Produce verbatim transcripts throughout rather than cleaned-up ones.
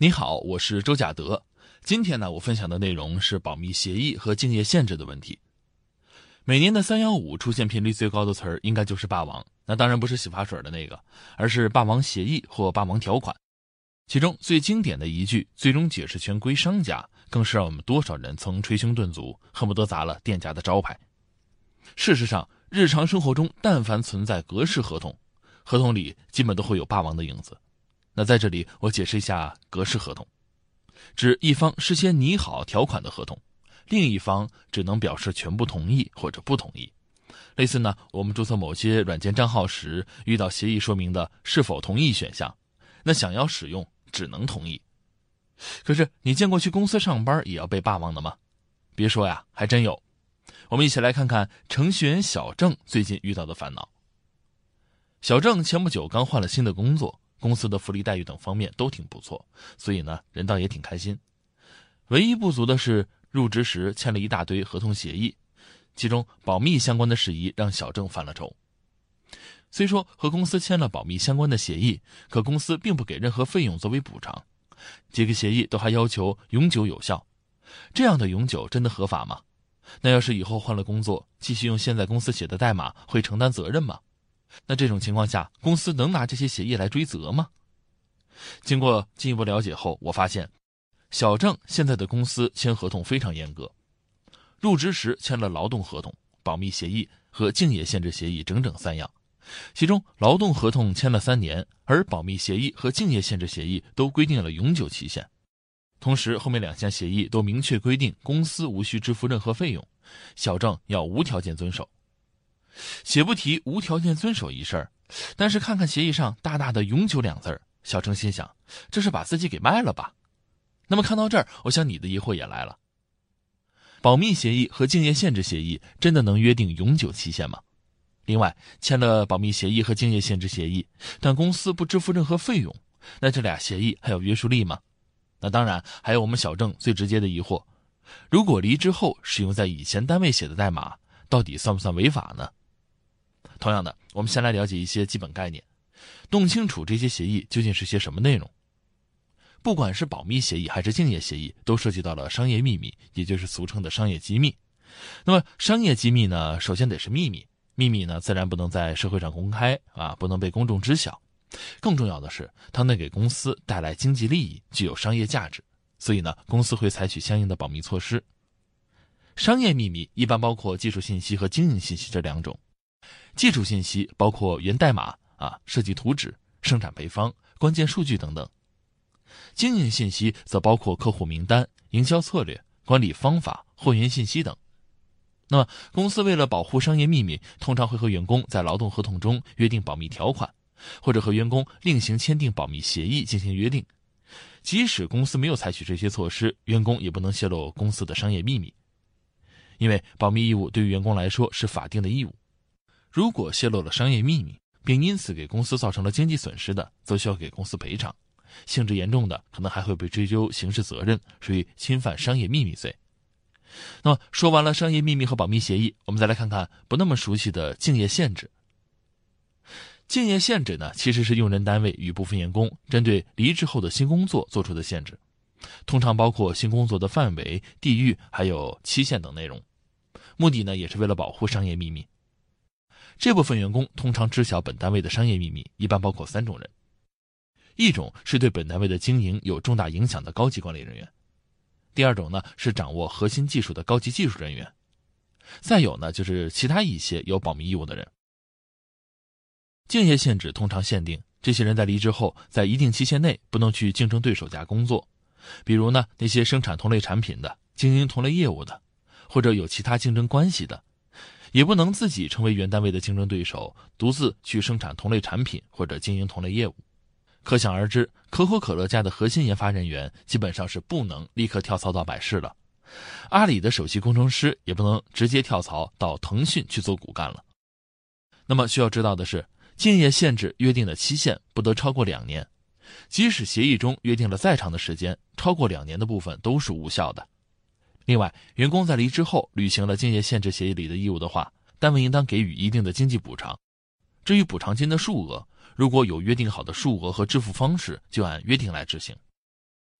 你好，我是周甲德。今天呢，我分享的内容是保密协议和竞业限制的问题。每年的三幺五出现频率最高的词儿，应该就是霸王。那当然不是洗发水的那个，而是霸王协议或霸王条款。其中最经典的一句"最终解释权归商家"，更是让我们多少人曾捶胸顿足，恨不得砸了店家的招牌。事实上，日常生活中但凡存在格式合同，合同里基本都会有霸王的影子。那在这里我解释一下格式合同，指一方事先拟好条款的合同，另一方只能表示全部同意或者不同意。类似呢，我们注册某些软件账号时，遇到协议说明的是否同意选项，那想要使用只能同意。可是你见过去公司上班也要被霸王的吗？别说呀，还真有。我们一起来看看程序员小郑最近遇到的烦恼。小郑前不久刚换了新的工作，公司的福利待遇等方面都挺不错，所以呢，人倒也挺开心。唯一不足的是，入职时签了一大堆合同协议，其中保密相关的事宜让小郑犯了愁。虽说和公司签了保密相关的协议，可公司并不给任何费用作为补偿，几个协议都还要求永久有效。这样的永久真的合法吗？那要是以后换了工作，继续用现在公司写的代码，会承担责任吗？那这种情况下，公司能拿这些协议来追责吗？经过进一步了解后，我发现小郑现在的公司签合同非常严格。入职时签了劳动合同、保密协议和竞业限制协议整整三样，其中劳动合同签了三年，而保密协议和竞业限制协议都规定了永久期限。同时后面两项协议都明确规定公司无需支付任何费用，小郑要无条件遵守。且不提无条件遵守一事，但是看看协议上大大的永久两字，小郑心想，这是把自己给卖了吧？那么看到这儿，我想你的疑惑也来了。保密协议和竞业限制协议真的能约定永久期限吗？另外，签了保密协议和竞业限制协议，但公司不支付任何费用，那这俩协议还有约束力吗？那当然，还有我们小郑最直接的疑惑，如果离职后使用在以前单位写的代码，到底算不算违法呢？同样的，我们先来了解一些基本概念，弄清楚这些协议究竟是些什么内容。不管是保密协议还是竞业协议，都涉及到了商业秘密，也就是俗称的商业机密。那么商业机密呢，首先得是秘密，秘密呢自然不能在社会上公开啊，不能被公众知晓。更重要的是，它能给公司带来经济利益，具有商业价值，所以呢，公司会采取相应的保密措施。商业秘密一般包括技术信息和经营信息这两种。技术信息包括源代码啊、设计图纸、生产配方、关键数据等等。经营信息则包括客户名单、营销策略、管理方法、货源信息等。那么，公司为了保护商业秘密，通常会和员工在劳动合同中约定保密条款，或者和员工另行签订保密协议进行约定。即使公司没有采取这些措施，员工也不能泄露公司的商业秘密，因为保密义务对于员工来说是法定的义务。如果泄露了商业秘密，并因此给公司造成了经济损失的，则需要给公司赔偿，性质严重的可能还会被追究刑事责任，属于侵犯商业秘密罪。那么说完了商业秘密和保密协议，我们再来看看不那么熟悉的竞业限制。竞业限制呢，其实是用人单位与部分员工针对离职后的新工作做出的限制，通常包括新工作的范围、地域还有期限等内容，目的呢也是为了保护商业秘密。这部分员工通常知晓本单位的商业秘密，一般包括三种人。一种是对本单位的经营有重大影响的高级管理人员，第二种呢是掌握核心技术的高级技术人员，再有呢就是其他一些有保密义务的人。竞业限制通常限定这些人在离职后，在一定期限内不能去竞争对手家工作，比如呢那些生产同类产品的、经营同类业务的，或者有其他竞争关系的，也不能自己成为原单位的竞争对手，独自去生产同类产品或者经营同类业务。可想而知，可口可乐家的核心研发人员基本上是不能立刻跳槽到百事了，阿里的首席工程师也不能直接跳槽到腾讯去做骨干了。那么需要知道的是，竞业限制约定的期限不得超过两年，即使协议中约定了再长的时间，超过两年的部分都是无效的。另外，员工在离职后履行了竞业限制协议里的义务的话，单位应当给予一定的经济补偿。至于补偿金的数额，如果有约定好的数额和支付方式，就按约定来执行。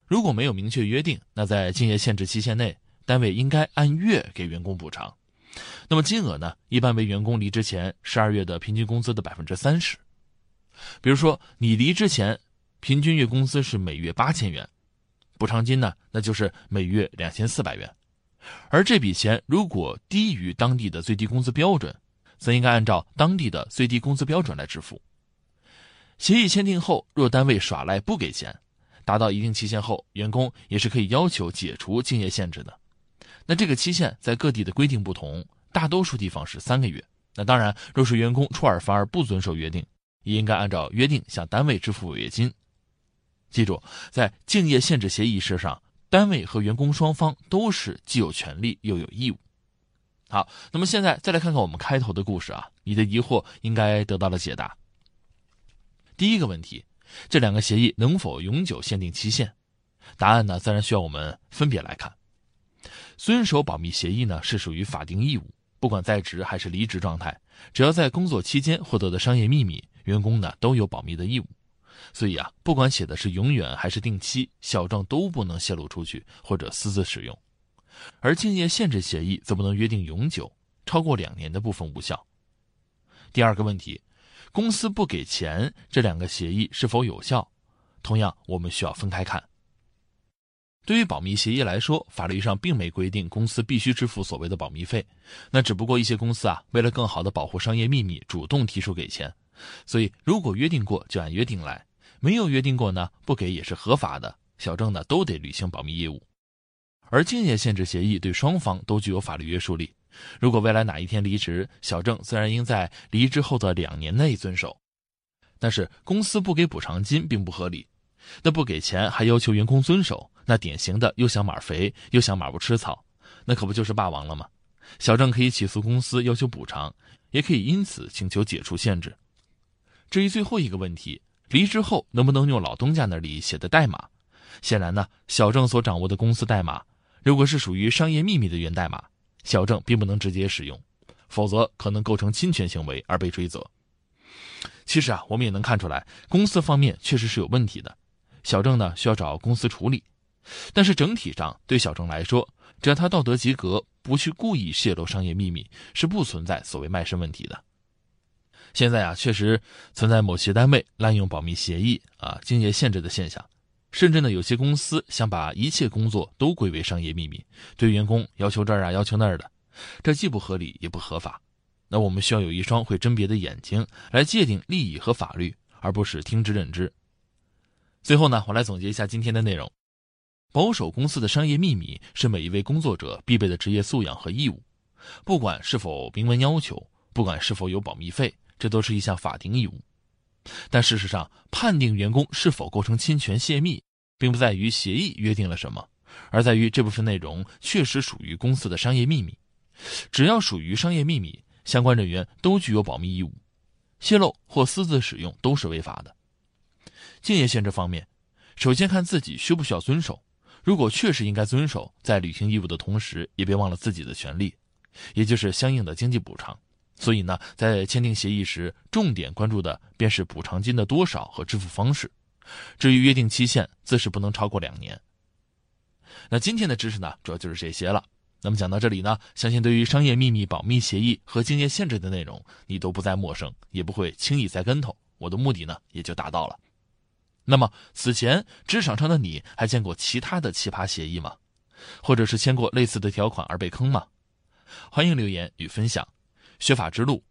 如果没有明确约定，那在竞业限制期限内，单位应该按月给员工补偿。那么金额呢，一般为员工离职前十二月的平均工资的 百分之三十。 比如说你离职前平均月工资是每月八千元，补偿金呢，那就是每月两千四百元。而这笔钱如果低于当地的最低工资标准，则应该按照当地的最低工资标准来支付。协议签订后，若单位耍赖不给钱，达到一定期限后，员工也是可以要求解除竞业限制的。那这个期限在各地的规定不同，大多数地方是三个月。那当然，若是员工出尔反尔不遵守约定，也应该按照约定向单位支付违约金。记住，在竞业限制协议事上，单位和员工双方都是既有权利又有义务。好，那么现在再来看看我们开头的故事啊，你的疑惑应该得到了解答。第一个问题，这两个协议能否永久限定期限？答案呢，自然需要我们分别来看。遵守保密协议呢，是属于法定义务，不管在职还是离职状态，只要在工作期间获得的商业秘密，员工呢都有保密的义务。所以啊，不管写的是永远还是定期，小证都不能泄露出去或者私自使用。而竞业限制协议则不能约定永久，超过两年的部分无效。第二个问题，公司不给钱，这两个协议是否有效？同样，我们需要分开看。对于保密协议来说，法律上并没规定公司必须支付所谓的保密费，那只不过一些公司啊，为了更好地保护商业秘密，主动提出给钱。所以如果约定过就按约定来，没有约定过呢，不给也是合法的，小证呢都得履行保密业务。而竞业限制协议对双方都具有法律约束力，如果未来哪一天离职，小证自然应在离职后的两年内遵守。但是公司不给补偿金并不合理，那不给钱还要求员工遵守，那典型的又想马肥又想马不吃草，那可不就是霸王了吗？小证可以起诉公司要求补偿，也可以因此请求解除限制。至于最后一个问题，离职后能不能用老东家那里写的代码？显然呢，小证所掌握的公司代码，如果是属于商业秘密的源代码，小证并不能直接使用，否则可能构成侵权行为而被追责。其实啊，我们也能看出来，公司方面确实是有问题的，小证呢需要找公司处理。但是整体上对小证来说，只要他道德及格，不去故意泄露商业秘密，是不存在所谓卖身问题的。现在啊，确实存在某些单位滥用保密协议啊、竞业限制的现象，甚至呢，有些公司想把一切工作都归为商业秘密，对员工要求这儿啊要求那儿的，这既不合理也不合法。那我们需要有一双会甄别的眼睛来界定利益和法律，而不是听之任之。最后呢，我来总结一下今天的内容。保守公司的商业秘密是每一位工作者必备的职业素养和义务，不管是否明文要求，不管是否有保密费，这都是一项法定义务。但事实上，判定员工是否构成侵权泄密，并不在于协议约定了什么，而在于这部分内容确实属于公司的商业秘密。只要属于商业秘密，相关人员都具有保密义务，泄露或私自使用都是违法的。竞业限制方面，首先看自己需不需要遵守，如果确实应该遵守，在履行义务的同时，也别忘了自己的权利，也就是相应的经济补偿。所以呢，在签订协议时，重点关注的便是补偿金的多少和支付方式。至于约定期限，自是不能超过两年。那今天的知识呢，主要就是这些了。那么讲到这里呢，相信对于商业秘密保密协议和竞业限制的内容，你都不再陌生，也不会轻易栽跟头。我的目的呢，也就达到了。那么此前职场上的你还见过其他的奇葩协议吗？或者是签过类似的条款而被坑吗？欢迎留言与分享。学法之路，